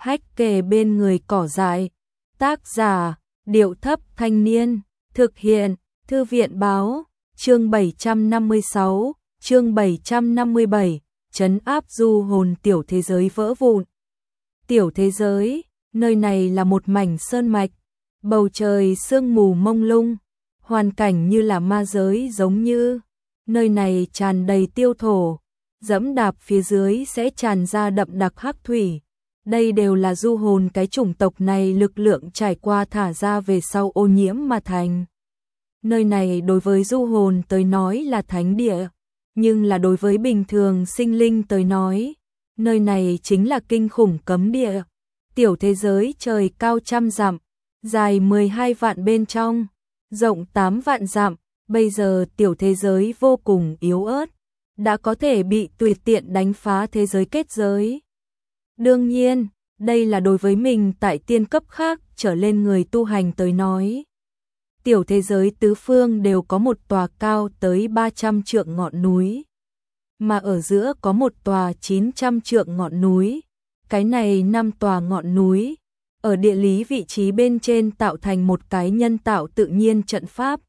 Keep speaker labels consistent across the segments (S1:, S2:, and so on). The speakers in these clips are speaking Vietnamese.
S1: hách kề bên người cỏ dại. Tác giả, Điệu Thấp Thanh Niên. Thực hiện, Thư viện Báo. Chương 756, chương 757, trấn áp du hồn tiểu thế giới vỡ vụn. Tiểu thế giới, nơi này là một mảnh sơn mạch, bầu trời sương mù mông lung, hoàn cảnh như là ma giới giống như. Nơi này tràn đầy tiêu thổ, dẫm đạp phía dưới sẽ tràn ra đậm đặc hắc thủy. Đây đều là du hồn cái chủng tộc này lực lượng trải qua thả ra về sau ô nhiễm mà thành. Nơi này đối với du hồn tới nói là thánh địa, nhưng là đối với bình thường sinh linh tới nói, nơi này chính là kinh khủng cấm địa. Tiểu thế giới trời cao trăm dặm, dài 12 vạn bên trong, rộng 8 vạn dặm, bây giờ tiểu thế giới vô cùng yếu ớt, đã có thể bị tùy tiện đánh phá thế giới kết giới. Đương nhiên, đây là đối với mình tại tiên cấp khác trở lên người tu hành tới nói. Tiểu thế giới tứ phương đều có một tòa cao tới 300 trượng ngọn núi, mà ở giữa có một tòa 900 trượng ngọn núi. Cái này 5 tòa ngọn núi, ở địa lý vị trí bên trên tạo thành một cái nhân tạo tự nhiên trận pháp.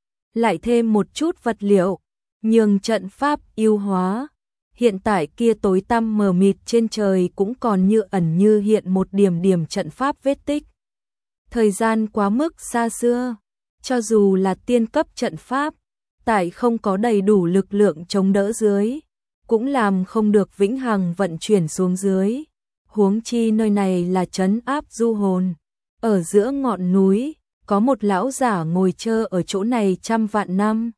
S1: Lại thêm một chút vật liệu, nhường trận pháp ưu hóa. Hiện tại kia tối tăm mờ mịt trên trời cũng còn như ẩn như hiện một điểm điểm trận pháp vết tích. Thời gian quá mức xa xưa, cho dù là tiên cấp trận pháp, tại không có đầy đủ lực lượng chống đỡ dưới, cũng làm không được vĩnh hằng vận chuyển xuống dưới. Huống chi nơi này là trấn áp du hồn. Ở giữa ngọn núi, có một lão giả ngồi chơi ở chỗ này trăm vạn năm.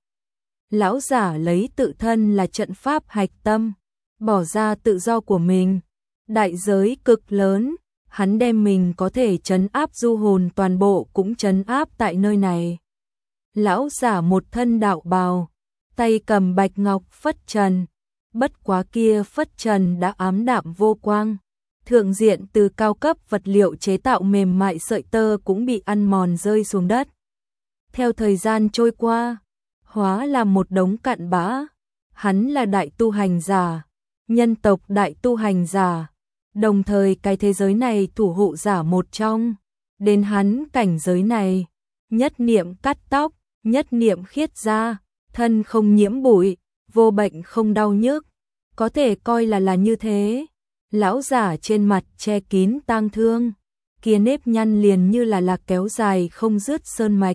S1: Lão giả lấy tự thân là trận pháp hạch tâm, bỏ ra tự do của mình, đại giới cực lớn, hắn đem mình có thể trấn áp du hồn toàn bộ cũng trấn áp tại nơi này. Lão giả một thân đạo bào, tay cầm bạch ngọc phất trần, bất quá kia phất trần đã ám đạm vô quang. Thượng diện từ cao cấp vật liệu chế tạo mềm mại sợi tơ cũng bị ăn mòn rơi xuống đất. Theo thời gian trôi qua, hóa là một đống cặn bã. Hắn là đại tu hành giả, nhân tộc đại tu hành giả, đồng thời cái thế giới này thủ hộ giả một trong. Đến hắn cảnh giới này, nhất niệm cắt tóc, nhất niệm khiết da, thân không nhiễm bụi, vô bệnh không đau nhức, có thể coi là như thế. Lão giả trên mặt che kín tang thương, kia nếp nhăn liền như là kéo dài không dứt sơn mạch.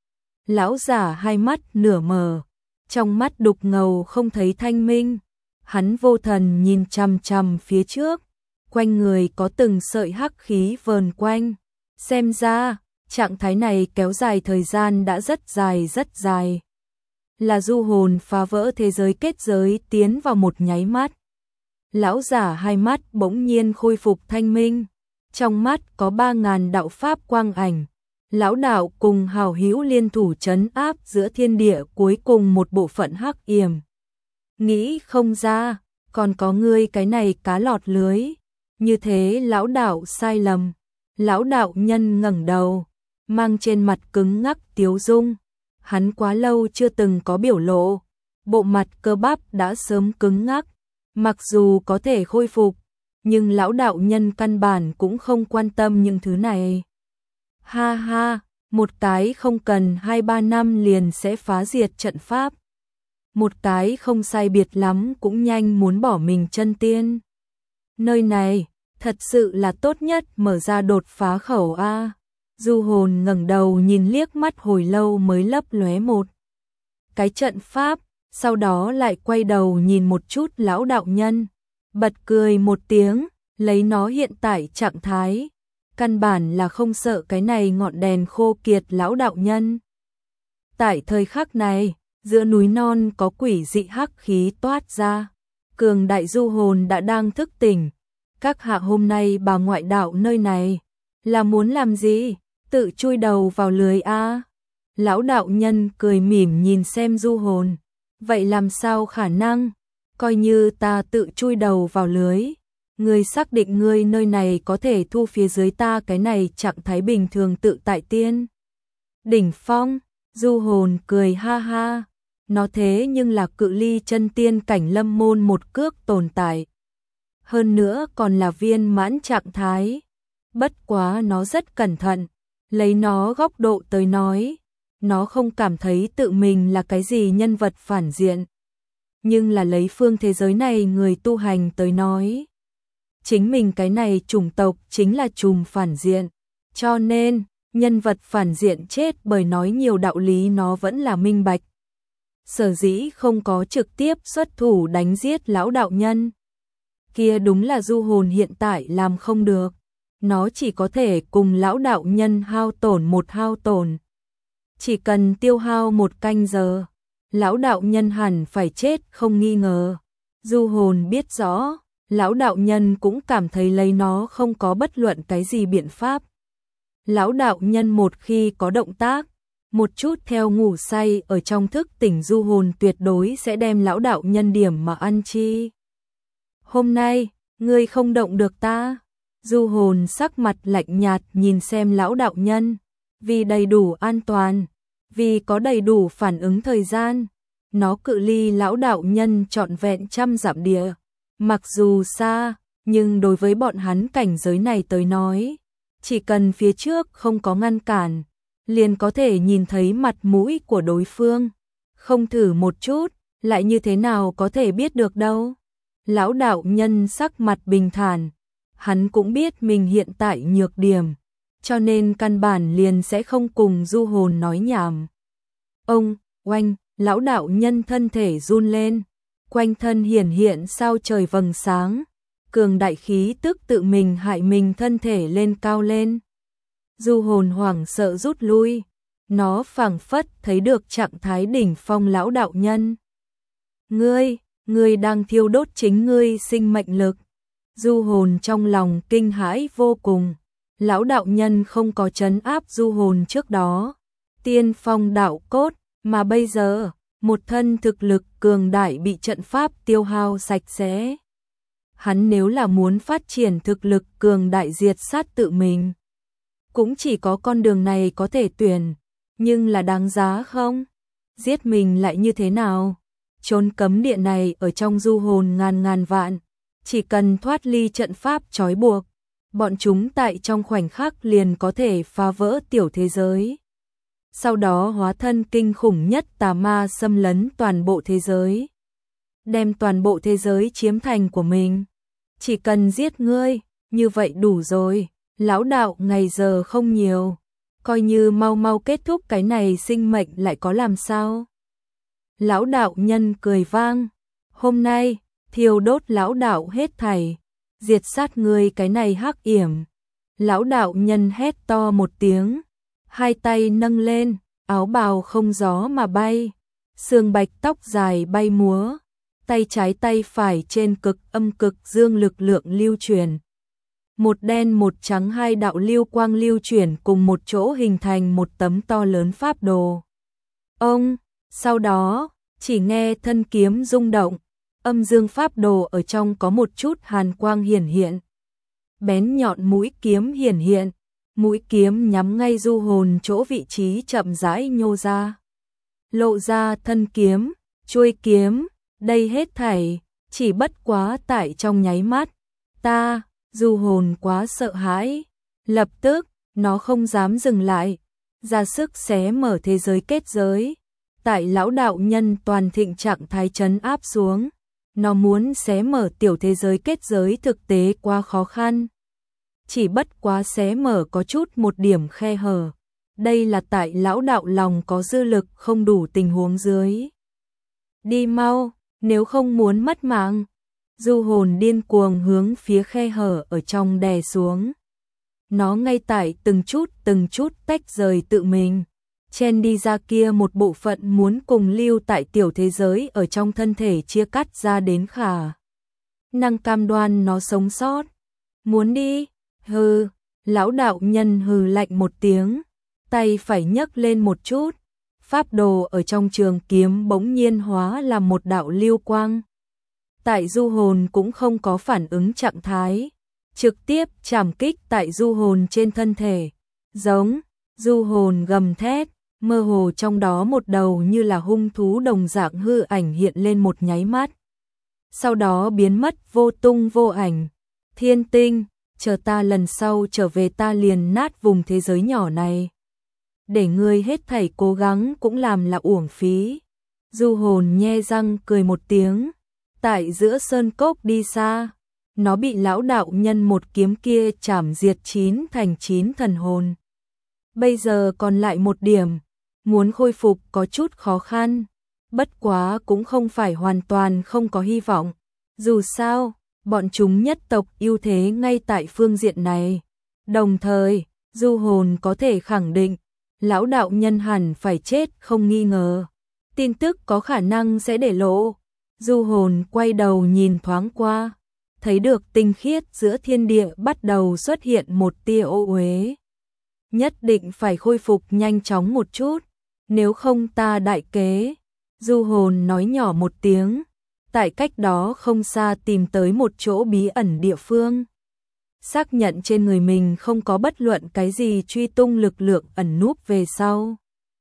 S1: Lão giả hai mắt nửa mờ, trong mắt đục ngầu không thấy thanh minh, hắn vô thần nhìn chằm chằm phía trước, quanh người có từng sợi hắc khí vờn quanh. Xem ra, trạng thái này kéo dài thời gian đã rất dài. Là du hồn phá vỡ thế giới kết giới tiến vào một nháy mắt. Lão giả hai mắt bỗng nhiên khôi phục thanh minh, trong mắt có 3000 đạo pháp quang ảnh. Lão đạo cùng hảo hữu liên thủ trấn áp giữa thiên địa cuối cùng một bộ phận hắc yểm. Nghĩ không ra, còn có ngươi cái này cá lọt lưới. Như thế lão đạo sai lầm. Lão đạo nhân ngẩng đầu, mang trên mặt cứng ngắc tiếu dung. Hắn quá lâu chưa từng có biểu lộ, bộ mặt cơ bắp đã sớm cứng ngắc. Mặc dù có thể khôi phục, nhưng lão đạo nhân căn bản cũng không quan tâm những thứ này. Ha ha, một cái không cần 2-3 năm liền sẽ phá diệt trận pháp. Một cái không sai biệt lắm cũng nhanh muốn bỏ mình chân tiên. Nơi này, thật sự là tốt nhất mở ra đột phá khẩu A. Du hồn ngẩng đầu nhìn liếc mắt hồi lâu mới lấp lóe một cái trận pháp. Sau đó lại quay đầu nhìn một chút lão đạo nhân, bật cười một tiếng, lấy nó hiện tại trạng thái, căn bản là không sợ cái này ngọn đèn khô kiệt lão đạo nhân. Tại thời khắc này, giữa núi non có quỷ dị hắc khí toát ra, cường đại du hồn đã đang thức tỉnh. Các hạ hôm nay bà ngoại đạo nơi này, là muốn làm gì? Tự chui đầu vào lưới a. Lão đạo nhân cười mỉm nhìn xem du hồn. Vậy làm sao khả năng, coi như ta tự chui đầu vào lưới, ngươi xác định ngươi nơi này có thể thu phía dưới ta cái này trạng thái bình thường tự tại tiên. Đỉnh phong, du hồn cười ha ha, nó thế nhưng là cự ly chân tiên cảnh lâm môn một cước tồn tại. Hơn nữa còn là viên mãn trạng thái, Bất quá nó rất cẩn thận, lấy nó góc độ tới nói, nó không cảm thấy tự mình là cái gì nhân vật phản diện. Nhưng là lấy phương thế giới này người tu hành tới nói, chính mình cái này chủng tộc chính là chùm phản diện, cho nên nhân vật phản diện chết bởi nói nhiều đạo lý nó vẫn là minh bạch. Sở dĩ không có trực tiếp xuất thủ đánh giết lão đạo nhân, kia đúng là du hồn hiện tại làm không được. Nó chỉ có thể cùng lão đạo nhân hao tổn một hao tổn. Chỉ cần tiêu hao 1 canh giờ, lão đạo nhân hẳn phải chết không nghi ngờ. Du hồn biết rõ, lão đạo nhân cũng cảm thấy lấy nó không có bất luận cái gì biện pháp. Lão đạo nhân một khi có động tác, một chút theo ngủ say ở trong thức tỉnh du hồn tuyệt đối sẽ đem lão đạo nhân điểm mà ăn chi. Hôm nay, ngươi không động được ta. Du hồn sắc mặt lạnh nhạt nhìn xem lão đạo nhân, vì đầy đủ an toàn, vì có đầy đủ phản ứng thời gian, nó cự ly lão đạo nhân trọn vẹn 100 dặm địa. Mặc dù xa, nhưng đối với bọn hắn cảnh giới này tới nói, chỉ cần phía trước không có ngăn cản, liền có thể nhìn thấy mặt mũi của đối phương. Không thử một chút, lại như thế nào có thể biết được đâu. Lão đạo nhân sắc mặt bình thản, hắn cũng biết mình hiện tại nhược điểm, cho nên căn bản liền sẽ không cùng du hồn nói nhảm. Ông, oanh, lão đạo nhân thân thể run lên, quanh thân hiển hiện sao trời vầng sáng, cường đại khí tức tự mình hại mình thân thể lên cao lên. Du hồn hoảng sợ rút lui, nó phảng phất thấy được trạng thái đỉnh phong lão đạo nhân. Ngươi đang thiêu đốt chính ngươi sinh mệnh lực. Du hồn trong lòng kinh hãi vô cùng, lão đạo nhân không có trấn áp du hồn trước đó, tiên phong đạo cốt, mà bây giờ, một thân thực lực cường đại bị trận pháp tiêu hao sạch sẽ. Hắn nếu là muốn phát triển thực lực cường đại diệt sát tự mình, cũng chỉ có con đường này có thể tuyển, nhưng là đáng giá không? Giết mình lại như thế nào? Trốn cấm địa này ở trong du hồn ngàn vạn, chỉ cần thoát ly trận pháp trói buộc, bọn chúng tại trong khoảnh khắc liền có thể phá vỡ tiểu thế giới. Sau đó hóa thân kinh khủng nhất tà ma xâm lấn toàn bộ thế giới, đem toàn bộ thế giới chiếm thành của mình. Chỉ cần giết ngươi, như vậy đủ rồi. Lão đạo ngày giờ không nhiều, coi như mau kết thúc cái này sinh mệnh lại có làm sao. Lão đạo nhân cười vang, hôm nay, thiêu đốt lão đạo hết thảy, diệt sát ngươi cái này hắc yểm. Lão đạo nhân hét to một tiếng, hai tay nâng lên, áo bào không gió mà bay, sương bạch tóc dài bay múa, tay trái tay phải trên cực âm cực dương lực lượng lưu truyền. Một đen một trắng hai đạo lưu quang lưu chuyển cùng một chỗ hình thành một tấm to lớn pháp đồ. Ông, sau đó, chỉ nghe thân kiếm rung động, âm dương pháp đồ ở trong có một chút hàn quang hiển hiện. Bén nhọn mũi kiếm hiển hiện, mũi kiếm nhắm ngay du hồn chỗ vị trí chậm rãi nhô ra. Lộ ra thân kiếm, chuôi kiếm, đây hết thảy, chỉ bất quá tại trong nháy mắt. Du hồn quá sợ hãi, lập tức, nó không dám dừng lại, ra sức xé mở thế giới kết giới. Tại lão đạo nhân toàn thịnh trạng thái trấn áp xuống, nó muốn xé mở tiểu thế giới kết giới thực tế quá khó khăn. Chỉ bất quá xé mở có chút một điểm khe hở. Đây là tại lão đạo lòng có dư lực không đủ tình huống dưới. Đi mau, nếu không muốn mất mạng. Du hồn điên cuồng hướng phía khe hở ở trong đè xuống. Nó ngay tại từng chút tách rời tự mình, chen đi ra kia một bộ phận muốn cùng lưu tại tiểu thế giới ở trong thân thể chia cắt ra đến khả năng cam đoan nó sống sót. Muốn đi? Hừ, lão đạo nhân hừ lạnh một tiếng, tay phải nhấc lên một chút, pháp đồ ở trong trường kiếm bỗng nhiên hóa làm một đạo lưu quang. Tại du hồn cũng không có phản ứng trạng thái, trực tiếp chạm kích tại du hồn trên thân thể. Giống, du hồn gầm thét, mơ hồ trong đó một đầu như là hung thú đồng dạng hư ảnh hiện lên một nháy mắt. Sau đó biến mất vô tung vô ảnh. Thiên tinh, chờ ta lần sau trở về ta liền nát vùng thế giới nhỏ này. Để ngươi hết thảy cố gắng cũng làm là uổng phí. Du hồn nhe răng cười một tiếng, tại giữa sơn cốc đi xa, nó bị lão đạo nhân một kiếm kia chảm diệt 9 thành 9 thần hồn. Bây giờ còn lại một điểm, muốn khôi phục có chút khó khăn, bất quá cũng không phải hoàn toàn không có hy vọng. Dù sao, bọn chúng nhất tộc ưu thế ngay tại phương diện này. Đồng thời, du hồn có thể khẳng định, lão đạo nhân hẳn phải chết không nghi ngờ. Tin tức có khả năng sẽ để lộ. Du hồn quay đầu nhìn thoáng qua, thấy được tinh khiết giữa thiên địa bắt đầu xuất hiện một tia ô uế. Nhất định phải khôi phục nhanh chóng một chút, nếu không ta đại kế. Du hồn nói nhỏ một tiếng, tại cách đó không xa tìm tới một chỗ bí ẩn địa phương. Xác nhận trên người mình không có bất luận cái gì truy tung lực lượng ẩn núp về sau.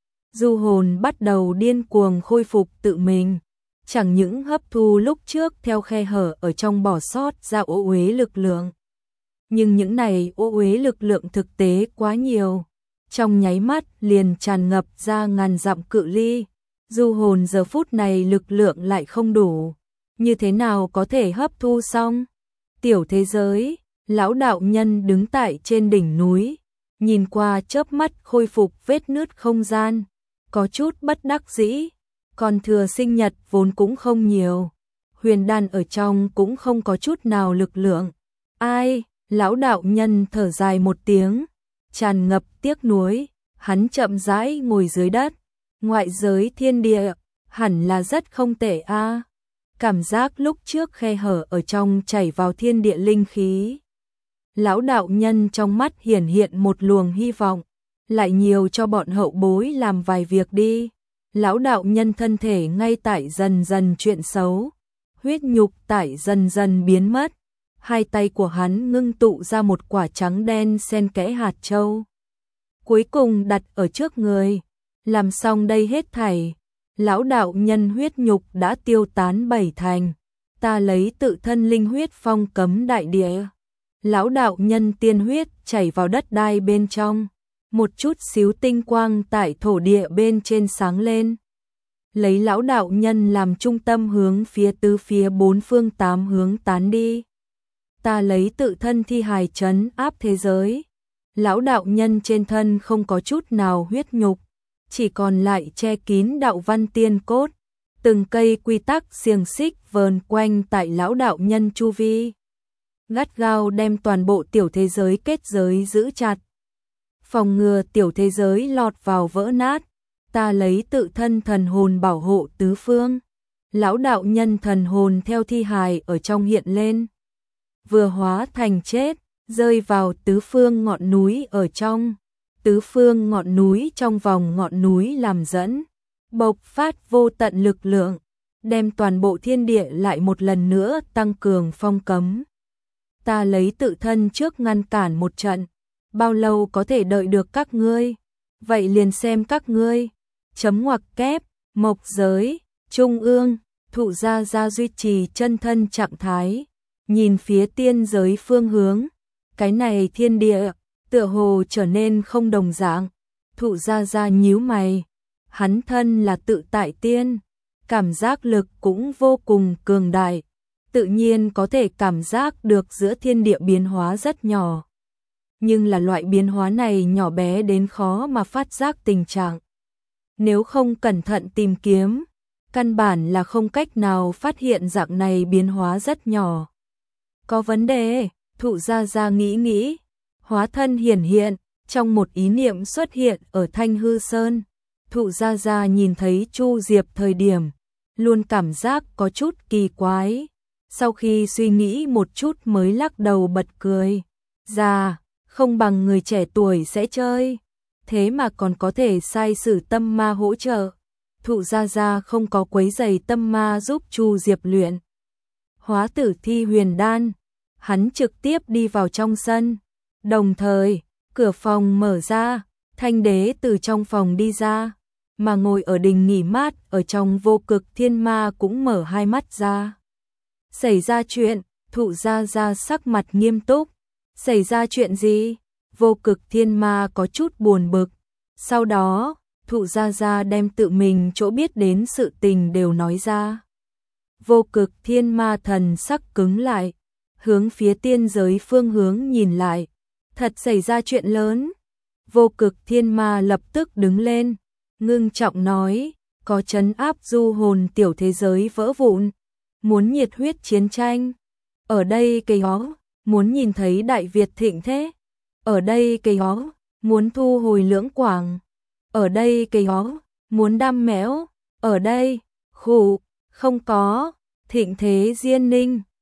S1: Du hồn bắt đầu điên cuồng khôi phục tự mình, chẳng những hấp thu lúc trước theo khe hở ở trong bỏ sót ra ô uế lực lượng. Nhưng những này ô uế lực lượng thực tế quá nhiều, trong nháy mắt liền tràn ngập ra ngàn dặm cự ly. Du hồn giờ phút này lực lượng lại không đủ, như thế nào có thể hấp thu xong? Tiểu thế giới, lão đạo nhân đứng tại trên đỉnh núi, nhìn qua chớp mắt khôi phục vết nứt không gian, có chút bất đắc dĩ, còn thừa sinh nhật vốn cũng không nhiều, huyền đan ở trong cũng không có chút nào lực lượng. Ai? Lão đạo nhân thở dài một tiếng, tràn ngập tiếc nuối, hắn chậm rãi ngồi dưới đất. Ngoại giới thiên địa, hẳn là rất không tệ a. Cảm giác lúc trước khe hở ở trong chảy vào thiên địa linh khí. Lão đạo nhân trong mắt hiển hiện một luồng hy vọng, lại nhiều cho bọn hậu bối làm vài việc đi. Lão đạo nhân thân thể ngay tại dần dần chuyện xấu, huyết nhục tại dần dần biến mất. Hai tay của hắn ngưng tụ ra một quả trắng đen xen kẽ hạt châu. Cuối cùng đặt ở trước người. Làm xong đây hết thảy, lão đạo nhân huyết nhục đã tiêu tán 7 thành. Ta lấy tự thân linh huyết phong cấm đại địa. Lão đạo nhân tiên huyết chảy vào đất đai bên trong. Một chút xíu tinh quang tại thổ địa bên trên sáng lên. Lấy lão đạo nhân làm trung tâm hướng phía tứ phía bốn phương tám hướng tán đi. Ta lấy tự thân thi hài trấn áp thế giới. Lão đạo nhân trên thân không có chút nào huyết nhục, chỉ còn lại che kín đạo văn tiên cốt, từng cây quy tắc xiềng xích vờn quanh tại lão đạo nhân chu vi, gắt gao đem toàn bộ tiểu thế giới kết giới giữ chặt, phòng ngừa tiểu thế giới lọt vào vỡ nát. Ta lấy tự thân thần hồn bảo hộ tứ phương. Lão đạo nhân thần hồn theo thi hài ở trong hiện lên, vừa hóa thành chết, rơi vào tứ phương ngọn núi ở trong. Tứ phương ngọn núi trong vòng ngọn núi làm dẫn, bộc phát vô tận lực lượng, đem toàn bộ thiên địa lại một lần nữa tăng cường phong cấm. Ta lấy tự thân trước ngăn cản một trận, bao lâu có thể đợi được các ngươi? Vậy liền xem các ngươi. Chấm ngoặc kép, mộc giới, trung ương, thụ gia duy trì chân thân trạng thái, nhìn phía tiên giới phương hướng, cái này thiên địa tựa hồ trở nên không đồng dạng. Thụ gia nhíu mày, hắn thân là tự tại tiên, cảm giác lực cũng vô cùng cường đại, tự nhiên có thể cảm giác được giữa thiên địa biến hóa rất nhỏ. Nhưng là loại biến hóa này nhỏ bé đến khó mà phát giác tình trạng. Nếu không cẩn thận tìm kiếm, căn bản là không cách nào phát hiện dạng này biến hóa rất nhỏ. Có vấn đề, thụ gia nghĩ, hóa thân hiển hiện, trong một ý niệm xuất hiện ở Thanh Hư Sơn. Thụ gia nhìn thấy Chu Diệp thời điểm, luôn cảm giác có chút kỳ quái. Sau khi suy nghĩ một chút mới lắc đầu bật cười. Già, không bằng người trẻ tuổi sẽ chơi, thế mà còn có thể sai sử tâm ma hỗ trợ. Thụ gia không có quấy giày tâm ma giúp Chu Diệp luyện hóa tử thi huyền đan, hắn trực tiếp đi vào trong sân. Đồng thời, cửa phòng mở ra, Thanh Đế từ trong phòng đi ra, mà ngồi ở đình nghỉ mát ở trong vô cực thiên ma cũng mở hai mắt ra. Xảy ra chuyện, thụ gia sắc mặt nghiêm túc, Xảy ra chuyện gì? Vô Cực Thiên Ma có chút buồn bực. Sau đó, Thụ Gia Gia đem tự mình chỗ biết đến sự tình đều nói ra. Vô Cực Thiên Ma thần sắc cứng lại, hướng phía tiên giới phương hướng nhìn lại. Thật xảy ra chuyện lớn. Vô Cực Thiên Ma lập tức đứng lên, ngưng trọng nói, có trấn áp du hồn tiểu thế giới vỡ vụn, muốn nhiệt huyết chiến tranh. Ở đây cây ó, muốn nhìn thấy Đại Việt thịnh thế. Ở đây cây ó, muốn thu hồi Lưỡng Quảng. Ở đây cây ó, muốn đam mẽo. Ở đây, khụ, không có, thịnh thế Diên Ninh.